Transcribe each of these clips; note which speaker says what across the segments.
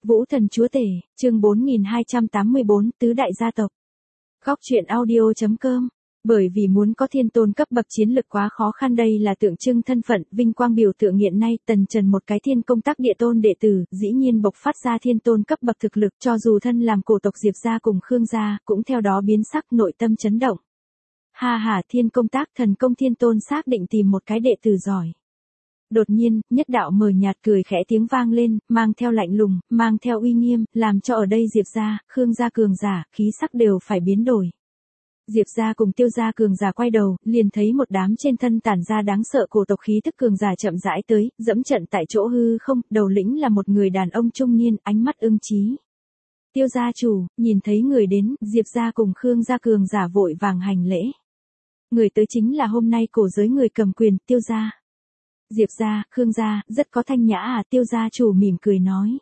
Speaker 1: Vũ Thần Chúa Tể, chương 4284, Tứ Đại Gia Tộc. Góc truyện audio.com. Bởi vì muốn có thiên tôn cấp bậc chiến lực quá khó khăn, đây là tượng trưng thân phận, vinh quang biểu tượng hiện nay. Tần Trần một cái thiên công tác địa tôn đệ tử, dĩ nhiên bộc phát ra thiên tôn cấp bậc thực lực, cho dù thân làm cổ tộc Diệp gia cùng Khương gia, cũng theo đó biến sắc, nội tâm chấn động. Ha ha, thiên công tác thần công thiên tôn xác định tìm một cái đệ tử giỏi. Đột nhiên, nhất đạo mờ nhạt cười khẽ tiếng vang lên, mang theo lạnh lùng, mang theo uy nghiêm, làm cho ở đây Diệp gia, Khương gia cường giả, khí sắc đều phải biến đổi. Diệp gia cùng Tiêu gia cường giả quay đầu, liền thấy một đám trên thân tản ra đáng sợ cổ tộc khí tức cường giả chậm rãi tới, dẫm trận tại chỗ hư không, đầu lĩnh là một người đàn ông trung niên, ánh mắt ưng chí. Tiêu gia chủ, nhìn thấy người đến, Diệp gia cùng Khương gia cường giả vội vàng hành lễ. Người tới chính là hôm nay cổ giới người cầm quyền, Tiêu gia. Diệp gia, Khương gia, rất có thanh nhã à, Tiêu gia chủ mỉm cười nói.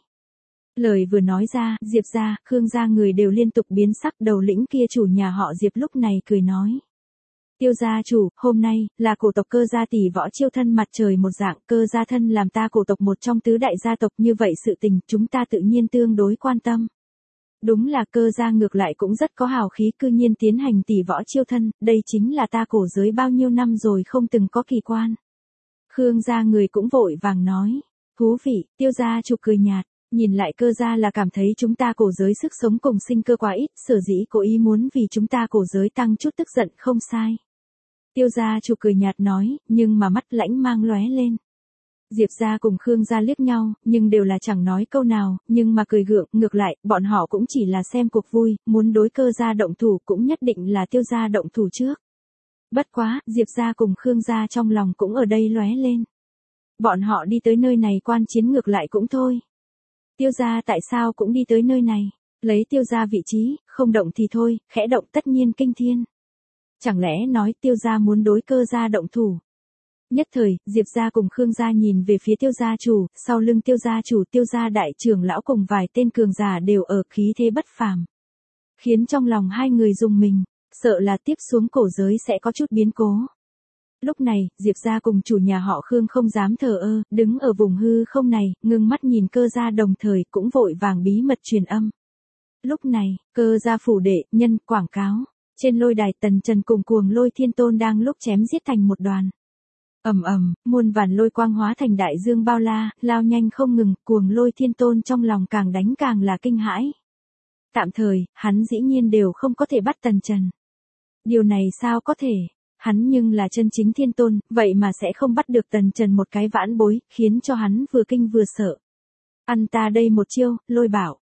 Speaker 1: Lời vừa nói ra, Diệp gia, Khương gia người đều liên tục biến sắc, đầu lĩnh kia chủ nhà họ Diệp lúc này cười nói. Tiêu gia chủ, hôm nay, là cổ tộc Cơ gia tỷ võ chiêu thân mặt trời một dạng, Cơ gia thân làm ta cổ tộc một trong tứ đại gia tộc, như vậy sự tình, chúng ta tự nhiên tương đối quan tâm. Đúng là Cơ gia ngược lại cũng rất có hào khí, cư nhiên tiến hành tỷ võ chiêu thân, đây chính là ta cổ giới bao nhiêu năm rồi không từng có kỳ quan. Khương gia người cũng vội vàng nói. Thú vị, Tiêu gia chủ cười nhạt. Nhìn lại Cơ gia là cảm thấy chúng ta cổ giới sức sống cùng sinh cơ quá ít, sở dĩ cố ý muốn vì chúng ta cổ giới tăng chút tức giận, không sai. Tiêu gia chủ cười nhạt nói, nhưng mà mắt lãnh mang lóe lên. Diệp gia cùng Khương gia liếc nhau, nhưng đều là chẳng nói câu nào, nhưng mà cười gượng, ngược lại, bọn họ cũng chỉ là xem cuộc vui, muốn đối Cơ gia động thủ cũng nhất định là Tiêu gia động thủ trước. Bất quá, Diệp gia cùng Khương gia trong lòng cũng ở đây lóe lên. Bọn họ đi tới nơi này quan chiến ngược lại cũng thôi. Tiêu gia tại sao cũng đi tới nơi này, lấy Tiêu gia vị trí, không động thì thôi, khẽ động tất nhiên kinh thiên. Chẳng lẽ nói Tiêu gia muốn đối Cơ gia động thủ? Nhất thời, Diệp gia cùng Khương gia nhìn về phía Tiêu gia chủ, sau lưng Tiêu gia chủ, Tiêu gia đại trưởng lão cùng vài tên cường giả đều ở khí thế bất phàm. Khiến trong lòng hai người rùng mình, sợ là tiếp xuống cổ giới sẽ có chút biến cố. Lúc này, Diệp gia cùng chủ nhà họ Khương không dám thờ ơ, đứng ở vùng hư không này, ngưng mắt nhìn Cơ gia đồng thời cũng vội vàng bí mật truyền âm. Lúc này, Cơ gia phủ đệ, nhân, quảng cáo. Trên lôi đài Tần Trần cùng Cuồng Lôi Thiên Tôn đang lúc chém giết thành một đoàn. Ầm ầm, muôn vàn lôi quang hóa thành đại dương bao la, lao nhanh không ngừng, Cuồng Lôi Thiên Tôn trong lòng càng đánh càng là kinh hãi. Tạm thời, hắn dĩ nhiên đều không có thể bắt Tần Trần. Điều này sao có thể? Hắn nhưng là chân chính thiên tôn, vậy mà sẽ không bắt được Tần Trần một cái vãn bối, khiến cho hắn vừa kinh vừa sợ. Ăn ta đây một chiêu, lôi bảo,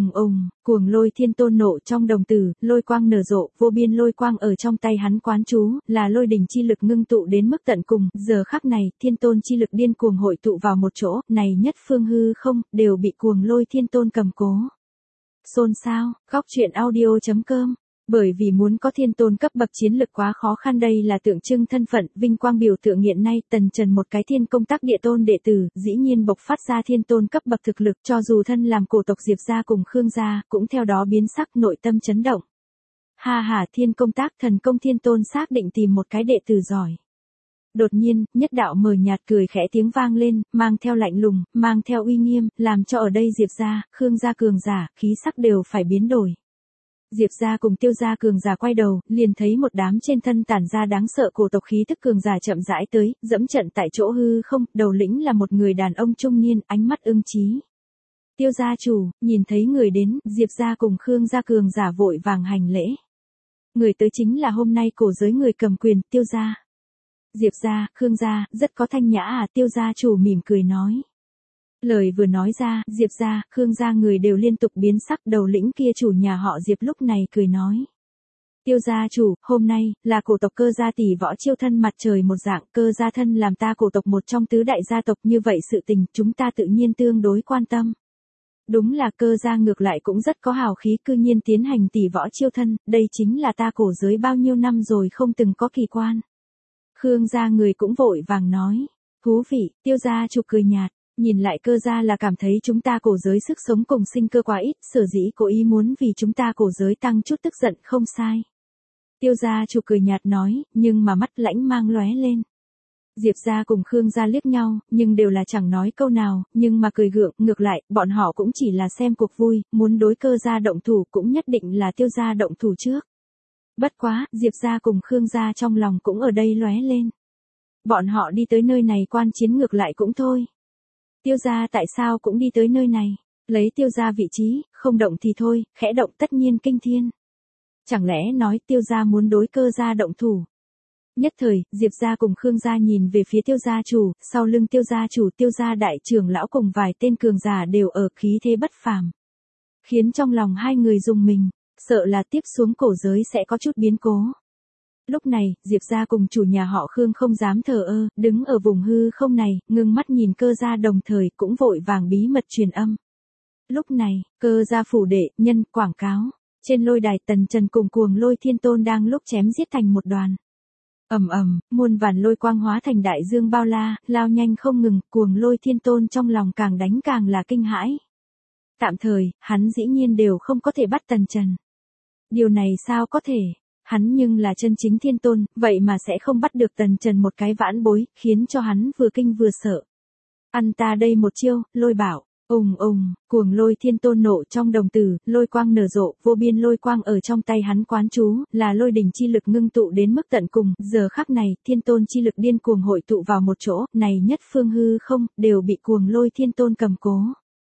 Speaker 1: Cuồng Lôi Thiên Tôn nộ trong đồng tử, lôi quang nở rộ, vô biên lôi quang ở trong tay hắn quán trú, là lôi đỉnh chi lực ngưng tụ đến mức tận cùng, giờ khắc này, thiên tôn chi lực điên cuồng hội tụ vào một chỗ, này nhất phương hư không, đều bị Cuồng Lôi Thiên Tôn cầm cố. Xôn xao, góc truyện audio.com. Bởi vì muốn có thiên tôn cấp bậc chiến lực quá khó khăn, đây là tượng trưng thân phận, vinh quang biểu tượng hiện nay. Tần Trần một cái thiên công tác địa tôn đệ tử, dĩ nhiên bộc phát ra thiên tôn cấp bậc thực lực, cho dù thân làm cổ tộc Diệp gia cùng Khương gia, cũng theo đó biến sắc, nội tâm chấn động. Ha ha, thiên công tác thần công thiên tôn xác định tìm một cái đệ tử giỏi. Đột nhiên, nhất đạo mờ nhạt cười khẽ tiếng vang lên, mang theo lạnh lùng, mang theo uy nghiêm, làm cho ở đây Diệp gia, Khương gia cường giả, khí sắc đều phải biến đổi. Diệp gia cùng Tiêu gia cường giả quay đầu, liền thấy một đám trên thân tản ra đáng sợ cổ tộc khí tức cường giả chậm rãi tới, dẫm trận tại chỗ hư không, đầu lĩnh là một người đàn ông trung niên, ánh mắt ưng chí. Tiêu gia chủ, nhìn thấy người đến, Diệp gia cùng Khương gia cường giả vội vàng hành lễ. Người tới chính là hôm nay cổ giới người cầm quyền, Tiêu gia. Diệp gia, Khương gia, rất có thanh nhã à, Tiêu gia chủ mỉm cười nói. Lời vừa nói ra, Diệp gia, Khương gia người đều liên tục biến sắc, đầu lĩnh kia chủ nhà họ Diệp lúc này cười nói. Tiêu gia chủ, hôm nay, là cổ tộc Cơ gia tỷ võ chiêu thân mặt trời một dạng, Cơ gia thân làm ta cổ tộc một trong tứ đại gia tộc, như vậy sự tình, chúng ta tự nhiên tương đối quan tâm. Đúng là Cơ gia ngược lại cũng rất có hào khí, cư nhiên tiến hành tỷ võ chiêu thân, đây chính là ta cổ giới bao nhiêu năm rồi không từng có kỳ quan. Khương gia người cũng vội vàng nói. Thú vị, Tiêu gia chủ cười nhạt. Nhìn lại Cơ gia là cảm thấy chúng ta cổ giới sức sống cùng sinh cơ quá ít, sở dĩ cố ý muốn vì chúng ta cổ giới tăng chút tức giận, không sai. Tiêu gia chủ cười nhạt nói, nhưng mà mắt lãnh mang lóe lên. Diệp gia cùng Khương gia liếc nhau, nhưng đều là chẳng nói câu nào, nhưng mà cười gượng, ngược lại, bọn họ cũng chỉ là xem cuộc vui, muốn đối Cơ gia động thủ cũng nhất định là Tiêu gia động thủ trước. Bất quá, Diệp gia cùng Khương gia trong lòng cũng ở đây lóe lên. Bọn họ đi tới nơi này quan chiến ngược lại cũng thôi. Tiêu gia tại sao cũng đi tới nơi này, lấy Tiêu gia vị trí, không động thì thôi, khẽ động tất nhiên kinh thiên. Chẳng lẽ nói Tiêu gia muốn đối Cơ gia động thủ? Nhất thời, Diệp gia cùng Khương gia nhìn về phía Tiêu gia chủ, sau lưng Tiêu gia chủ Tiêu gia đại trưởng lão cùng vài tên cường giả đều ở khí thế bất phàm. Khiến trong lòng hai người rùng mình, sợ là tiếp xuống cổ giới sẽ có chút biến cố. Lúc này, Diệp gia cùng chủ nhà họ Khương không dám thờ ơ, đứng ở vùng hư không này, ngưng mắt nhìn Cơ gia đồng thời cũng vội vàng bí mật truyền âm. Lúc này, Cơ gia phủ đệ, nhân, quảng cáo. Trên lôi đài Tần Trần cùng Cuồng Lôi Thiên Tôn đang lúc chém giết thành một đoàn. Ầm ầm, muôn vàn lôi quang hóa thành đại dương bao la, lao nhanh không ngừng, Cuồng Lôi Thiên Tôn trong lòng càng đánh càng là kinh hãi. Tạm thời, hắn dĩ nhiên đều không có thể bắt Tần Trần. Điều này sao có thể? Hắn nhưng là chân chính thiên tôn, vậy mà sẽ không bắt được Tần Trần một cái vãn bối, khiến cho hắn vừa kinh vừa sợ. Ăn ta đây một chiêu, lôi bảo. Cuồng Lôi Thiên Tôn nộ trong đồng tử, lôi quang nở rộ, vô biên lôi quang ở trong tay hắn quán trú, là lôi đỉnh chi lực ngưng tụ đến mức tận cùng, giờ khắc này, Thiên Tôn chi lực điên cuồng hội tụ vào một chỗ, này nhất phương hư không, đều bị Cuồng Lôi Thiên Tôn cầm cố.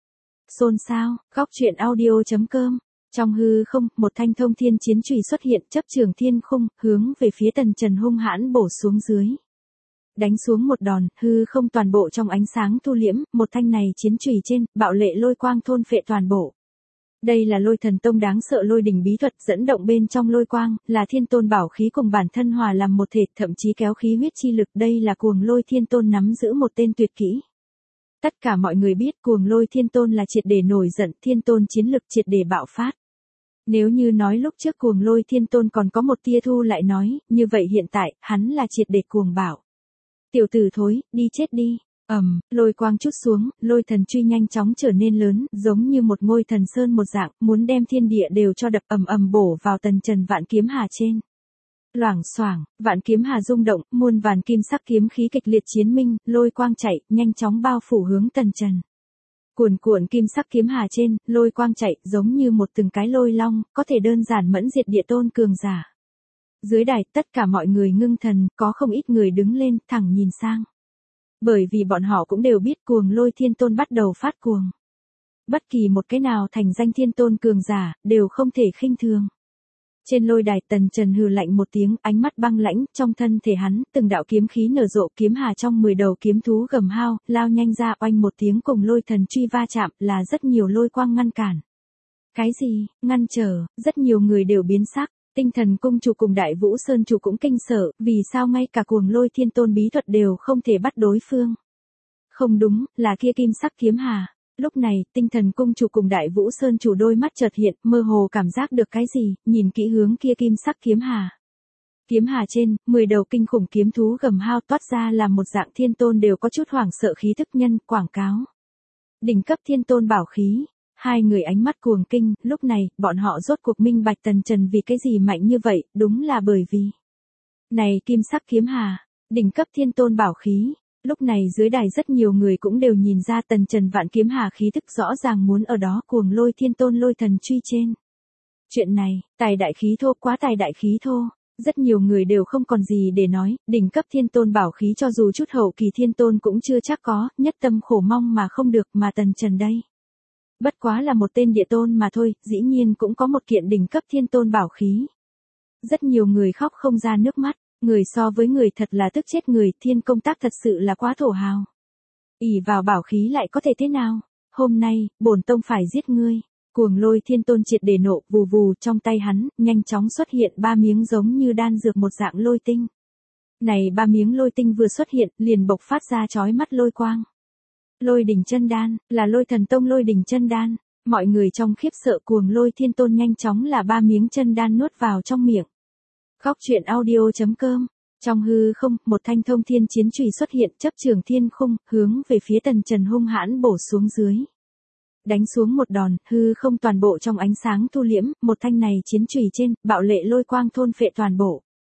Speaker 1: Xôn xao, góc truyện audio.com. Trong hư không, một thanh thông thiên chiến chùy xuất hiện, chấp trường thiên khung, hướng về phía Tần Trần hung hãn bổ xuống dưới. Đánh xuống một đòn, hư không toàn bộ trong ánh sáng thu liễm, một thanh này chiến chùy trên, bạo lệ lôi quang thôn phệ toàn bộ. Đây là Lôi Thần Tông đáng sợ lôi đỉnh bí thuật dẫn động bên trong lôi quang, là Thiên Tôn bảo khí cùng bản thân hòa làm một thể, thậm chí kéo khí huyết chi lực, đây là Cuồng Lôi Thiên Tôn nắm giữ một tên tuyệt kỹ. Tất cả mọi người biết Cuồng Lôi Thiên Tôn là triệt để nổi giận, Thiên Tôn chiến lực triệt để bạo phát. Nếu như nói lúc trước Cuồng Lôi Thiên Tôn còn có một tia thu lại nói, như vậy hiện tại, hắn là triệt để cuồng bạo. Tiểu tử thối, đi chết đi. Lôi quang chút xuống, lôi thần truy nhanh chóng trở nên lớn, giống như một ngôi thần sơn một dạng, muốn đem thiên địa đều cho đập bổ vào Tần Trần vạn kiếm hà trên. Loảng xoảng, vạn kiếm hà rung động, muôn vàn kim sắc kiếm khí kịch liệt chiến minh, lôi quang chạy, nhanh chóng bao phủ hướng Tần Trần. Cuồn cuộn kim sắc kiếm hà trên, lôi quang chạy, giống như một từng cái lôi long, có thể đơn giản mẫn diệt địa tôn cường giả. Dưới đài, tất cả mọi người ngưng thần, có không ít người đứng lên, thẳng nhìn sang. Bởi vì bọn họ cũng đều biết Cuồng Lôi Thiên Tôn bắt đầu phát cuồng. Bất kỳ một cái nào thành danh thiên tôn cường giả, đều không thể khinh thường. Trên lôi đài Tần Trần hừ lạnh một tiếng, ánh mắt băng lãnh, trong thân thể hắn, từng đạo kiếm khí nở rộ, kiếm hà trong 10 đầu kiếm thú gầm hao, lao nhanh ra, oanh một tiếng cùng lôi thần truy va chạm, là rất nhiều lôi quang ngăn cản. Cái gì, ngăn trở, rất nhiều người đều biến sắc. Tinh Thần Cung chủ cùng Đại Vũ Sơn chủ cũng kinh sợ, vì sao ngay cả Cuồng Lôi Thiên Tôn bí thuật đều không thể bắt đối phương. Không đúng, là kia kim sắc kiếm hà. Lúc này, Tinh Thần Cung chủ cùng Đại Vũ Sơn chủ đôi mắt chợt hiện, mơ hồ cảm giác được cái gì, nhìn kỹ hướng kia kim sắc kiếm hà. Kiếm hà trên, 10 đầu kinh khủng kiếm thú gầm hao toát ra làm một dạng thiên tôn đều có chút hoảng sợ khí thức nhân, quảng cáo. Đỉnh cấp thiên tôn bảo khí. Hai người ánh mắt cuồng kinh, lúc này, bọn họ rốt cuộc minh bạch Tần Trần vì cái gì mạnh như vậy, đúng là bởi vì. Này kim sắc kiếm hà, đỉnh cấp thiên tôn bảo khí. Lúc này dưới đài rất nhiều người cũng đều nhìn ra Tần Trần vạn kiếm hà khí thức rõ ràng muốn ở đó Cuồng Lôi Thiên Tôn lôi thần truy trên. Chuyện này, tài đại khí thô, quá tài đại khí thô. Rất nhiều người đều không còn gì để nói, đỉnh cấp thiên tôn bảo khí cho dù chút hậu kỳ thiên tôn cũng chưa chắc có, nhất tâm khổ mong mà không được, mà Tần Trần đây. Bất quá là một tên địa tôn mà thôi, dĩ nhiên cũng có một kiện đỉnh cấp thiên tôn bảo khí. Rất nhiều người khóc không ra nước mắt, người so với người thật là tức chết người, thiên công tác thật sự là quá thổ hào. Ỷ vào bảo khí lại có thể thế nào? Hôm nay, bổn tông phải giết ngươi. Cuồng Lôi Thiên Tôn triệt để nộ, vù vù trong tay hắn, nhanh chóng xuất hiện 3 miếng giống như đan dược một dạng lôi tinh. Này 3 miếng lôi tinh vừa xuất hiện, liền bộc phát ra chói mắt lôi quang. Lôi đỉnh chân đan, là Lôi Thần Tông lôi đỉnh chân đan. Mọi người trong khiếp sợ Cuồng Lôi Thiên Tôn nhanh chóng là 3 miếng chân đan nuốt vào trong miệng. Góc truyện audio.com. Trong hư không, một thanh thông thiên chiến chùy xuất hiện, chấp trường thiên khung, hướng về phía Tần Trần hung hãn bổ xuống dưới. Đánh xuống một đòn, hư không toàn bộ trong ánh sáng thu liễm, một thanh này chiến chùy trên, bạo lệ lôi quang thôn phệ toàn bộ.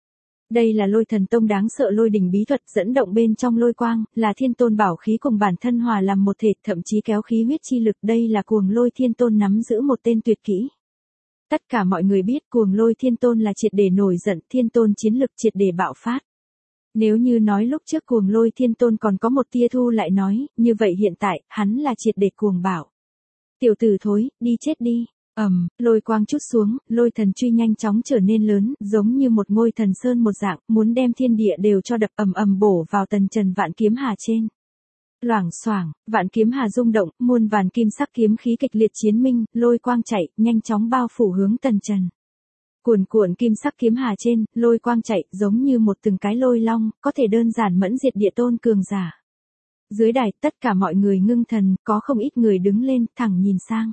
Speaker 1: Đây là Lôi Thần Tông đáng sợ lôi đỉnh bí thuật dẫn động bên trong lôi quang, là thiên tôn bảo khí cùng bản thân hòa làm một thể, thậm chí kéo khí huyết chi lực. Đây là Cuồng Lôi Thiên Tôn nắm giữ một tên tuyệt kỹ. Tất cả mọi người biết Cuồng Lôi Thiên Tôn là triệt để nổi giận, thiên tôn chiến lực triệt để bạo phát. Nếu như nói lúc trước Cuồng Lôi Thiên Tôn còn có một tia thu lại nói, như vậy hiện tại, hắn là triệt để cuồng bạo. Tiểu tử thối, đi chết đi. Lôi quang chút xuống, lôi thần truy nhanh chóng trở nên lớn, giống như một ngôi thần sơn một dạng, muốn đem thiên địa đều cho đập bổ vào Tần Trần vạn kiếm hà trên. Loảng xoảng, vạn kiếm hà rung động, muôn vàn kim sắc kiếm khí kịch liệt chiến minh, lôi quang chạy, nhanh chóng bao phủ hướng Tần Trần. Cuồn cuộn kim sắc kiếm hà trên, lôi quang chạy, giống như một từng cái lôi long, có thể đơn giản mẫn diệt địa tôn cường giả. Dưới đài, tất cả mọi người ngưng thần, có không ít người đứng lên, thẳng nhìn sang.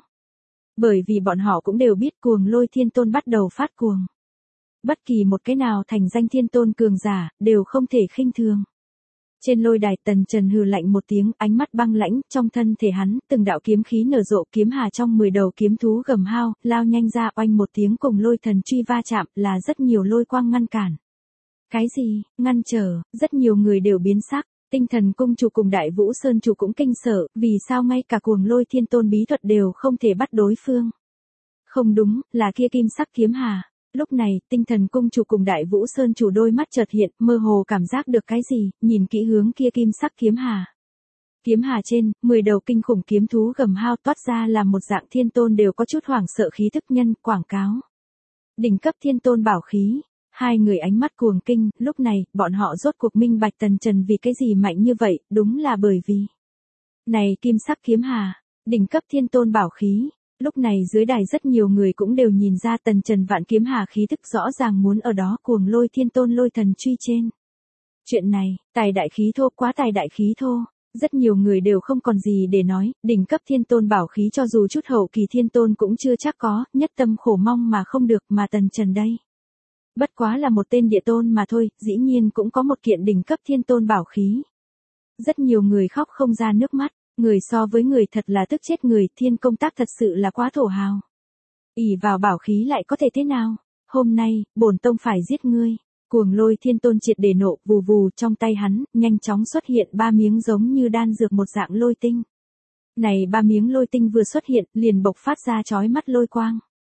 Speaker 1: Bởi vì bọn họ cũng đều biết Cuồng Lôi Thiên Tôn bắt đầu phát cuồng. Bất kỳ một cái nào thành danh thiên tôn cường giả, đều không thể khinh thường. Trên lôi đài Tần Trần hừ lạnh một tiếng, ánh mắt băng lãnh, trong thân thể hắn, từng đạo kiếm khí nở rộ, kiếm hà trong 10 đầu kiếm thú gầm hao, lao nhanh ra, oanh một tiếng cùng lôi thần truy va chạm, là rất nhiều lôi quang ngăn cản. Cái gì, ngăn trở, rất nhiều người đều biến sắc. Tinh Thần Cung chủ cùng Đại Vũ Sơn chủ cũng kinh sợ, vì sao ngay cả Cuồng Lôi Thiên Tôn bí thuật đều không thể bắt đối phương. Không đúng, là kia kim sắc kiếm hà. Lúc này, Tinh Thần Cung chủ cùng Đại Vũ Sơn chủ đôi mắt chợt hiện, mơ hồ cảm giác được cái gì, nhìn kỹ hướng kia kim sắc kiếm hà. Kiếm hà trên, 10 đầu kinh khủng kiếm thú gầm hao toát ra làm một dạng thiên tôn đều có chút hoảng sợ khí thức nhân, quảng cáo. Đỉnh cấp thiên tôn bảo khí. Hai người ánh mắt cuồng kinh, lúc này, bọn họ rốt cuộc minh bạch Tần Trần vì cái gì mạnh như vậy, đúng là bởi vì. Này kim sắc kiếm hà, đỉnh cấp thiên tôn bảo khí, lúc này dưới đài rất nhiều người cũng đều nhìn ra Tần Trần vạn kiếm hà khí tức rõ ràng muốn ở đó Cuồng Lôi Thiên Tôn lôi thần truy trên. Chuyện này, tài đại khí thô, quá tài đại khí thô, rất nhiều người đều không còn gì để nói, đỉnh cấp thiên tôn bảo khí cho dù chút hậu kỳ thiên tôn cũng chưa chắc có, nhất tâm khổ mong mà không được, mà Tần Trần đây. Bất quá là một tên địa tôn mà thôi, dĩ nhiên cũng có một kiện đỉnh cấp thiên tôn bảo khí. Rất nhiều người khóc không ra nước mắt, người so với người thật là tức chết người, thiên công tác thật sự là quá thổ hào. Ỷ vào bảo khí lại có thể thế nào? Hôm nay, bổn tông phải giết ngươi. Cuồng Lôi Thiên Tôn triệt để nộ, vù vù trong tay hắn, nhanh chóng xuất hiện 3 miếng giống như đan dược một dạng lôi tinh. Này 3 miếng lôi tinh vừa xuất hiện, liền bộc phát ra chói mắt lôi quang.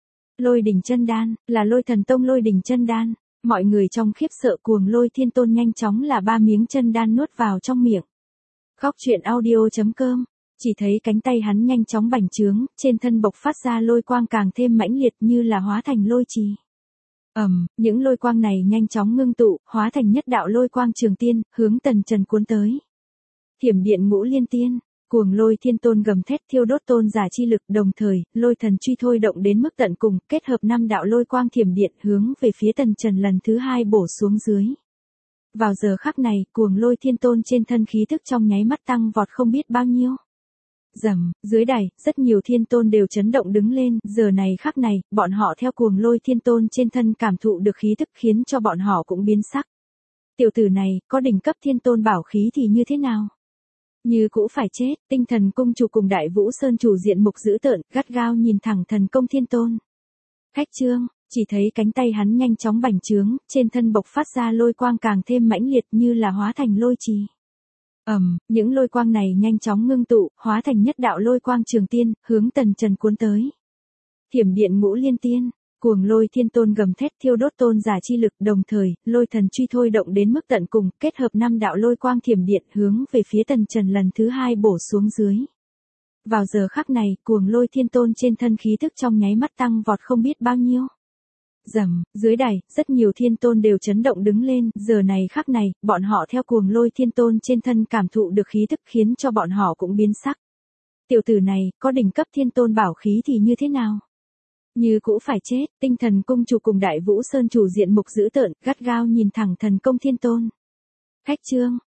Speaker 1: Lôi đỉnh chân đan, là Lôi Thần Tông lôi đỉnh chân đan, mọi người trong khiếp sợ Cuồng Lôi Thiên Tôn nhanh chóng là 3 miếng chân đan nuốt vào trong miệng. Góc truyện audio.com, chỉ thấy cánh tay hắn nhanh chóng bành trướng, trên thân bộc phát ra lôi quang càng thêm mãnh liệt như là hóa thành lôi trì. Những lôi quang này nhanh chóng ngưng tụ, hóa thành nhất đạo lôi quang trường tiên, hướng Tần Trần cuốn tới. Thiểm điện ngũ liên tiên. Cuồng Lôi Thiên Tôn gầm thét thiêu đốt tôn giả chi lực, đồng thời, lôi thần truy thôi động đến mức tận cùng, kết hợp 5 đạo lôi quang thiểm điện hướng về phía Tần Trần lần thứ 2 bổ xuống dưới. Vào giờ khắc này, Cuồng Lôi Thiên Tôn trên thân khí thức trong nháy mắt tăng vọt không biết bao nhiêu. Rầm, dưới đài, rất nhiều thiên tôn đều chấn động đứng lên, giờ này khắc này, bọn họ theo Cuồng Lôi Thiên Tôn trên thân cảm thụ được khí thức khiến cho bọn họ cũng biến sắc. Tiểu tử này, có đỉnh cấp thiên tôn bảo khí thì như thế nào? Như cũ phải chết, Tinh Thần Cung chủ cùng Đại Vũ Sơn chủ diện mục dữ tợn, gắt gao nhìn thẳng Thần Công Thiên Tôn. Khách trương, chỉ thấy cánh tay hắn nhanh chóng bành trướng, trên thân bộc phát ra lôi quang càng thêm mãnh liệt như là hóa thành lôi trì. Những lôi quang này nhanh chóng ngưng tụ, hóa thành nhất đạo lôi quang trường tiên, hướng Tần Trần cuốn tới. Thiểm điện ngũ liên tiên. Cuồng Lôi Thiên Tôn gầm thét thiêu đốt tôn giả chi lực, đồng thời, lôi thần truy thôi động đến mức tận cùng, kết hợp 5 đạo lôi quang thiểm điện hướng về phía Tần Trần lần thứ 2 bổ xuống dưới. Vào giờ khắc này, Cuồng Lôi Thiên Tôn trên thân khí thức trong nháy mắt tăng vọt không biết bao nhiêu. Rầm, dưới đài, rất nhiều thiên tôn đều chấn động đứng lên, giờ này khắc này, bọn họ theo Cuồng Lôi Thiên Tôn trên thân cảm thụ được khí thức khiến cho bọn họ cũng biến sắc. Tiểu tử này, có đỉnh cấp thiên tôn bảo khí thì như thế nào? Như cũ phải chết, Tinh Thần Cung chủ cùng Đại Vũ Sơn chủ diện mục dữ tợn, gắt gao nhìn thẳng Thần Công Thiên Tôn. Khách trương,